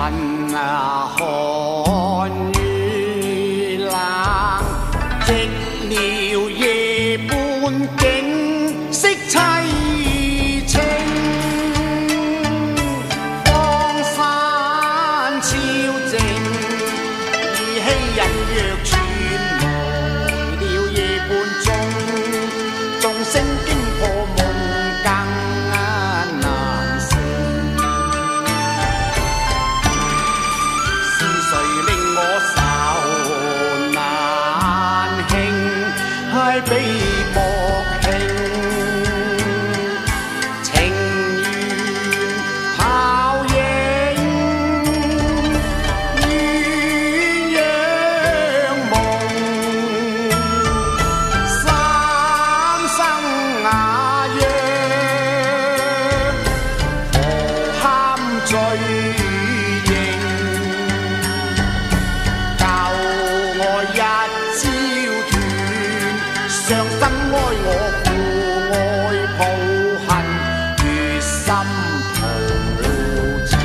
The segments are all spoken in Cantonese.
看月冷，寂寥夜半景色凄清。荒山超静，依稀隐约传来了夜半钟，钟声惊破梦更。 悲莫慶，情緣泡影，鴛鴦夢，三生雅約，何堪醉認，舊愛一朝。 傷心哀我負愛抱恨，決心圖情。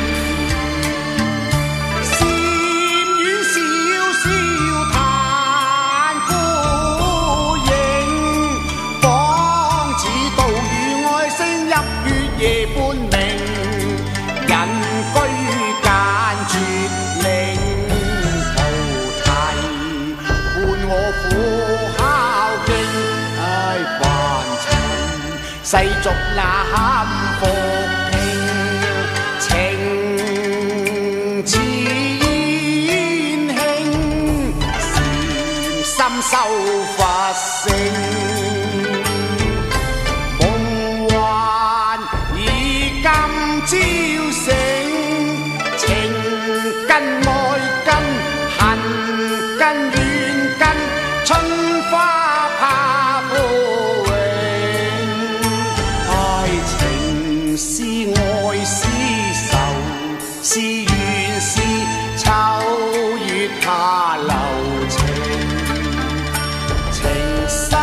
禪院小小嘆孤影，仿似道與愛聲入月夜半明，人居間絕嶺菩提，伴我苦。 世俗那堪復聽，情似煙興，禪心修佛性，夢幻已今朝醒，情根愛根，恨根怨根，春花怕枯。 是愛是愁，是怨是秋月他留情，情深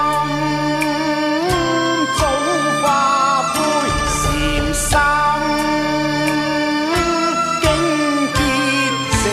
早化灰，禪心經結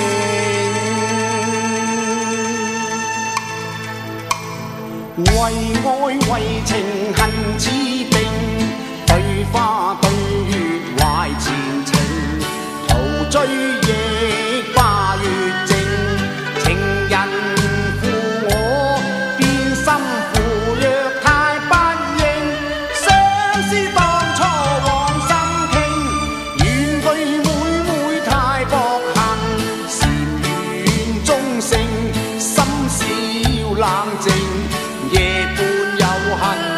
成，為愛為情恨似冰。 對花對月懷前程，途追憶花月靜。情人負我，變心負若太不應。相思當初往心傾，遠距妹妹太薄幸。禪院中性，心事冷靜，夜半有恨。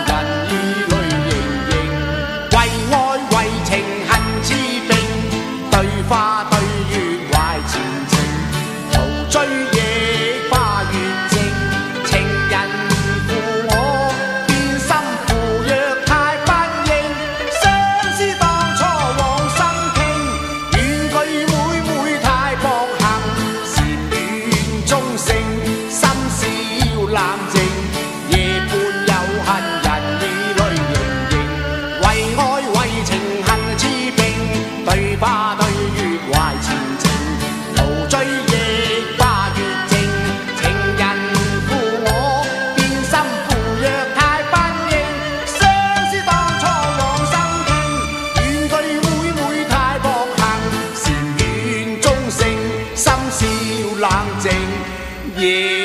花對月懷前程，途追憶花月靜。情人負我，變心負若太不應。相思當初往心傾，遠距妹妹太薄幸。禪院中性，心事冷靜，夜半有恨人意淚盈盈。為愛為情恨痴並，對花對。 懷前程，途追憶花月靜。情人負我，變心負若太不應。相思當初往心傾，遠距妹妹太薄幸。禪院中性，心事冷靜。夜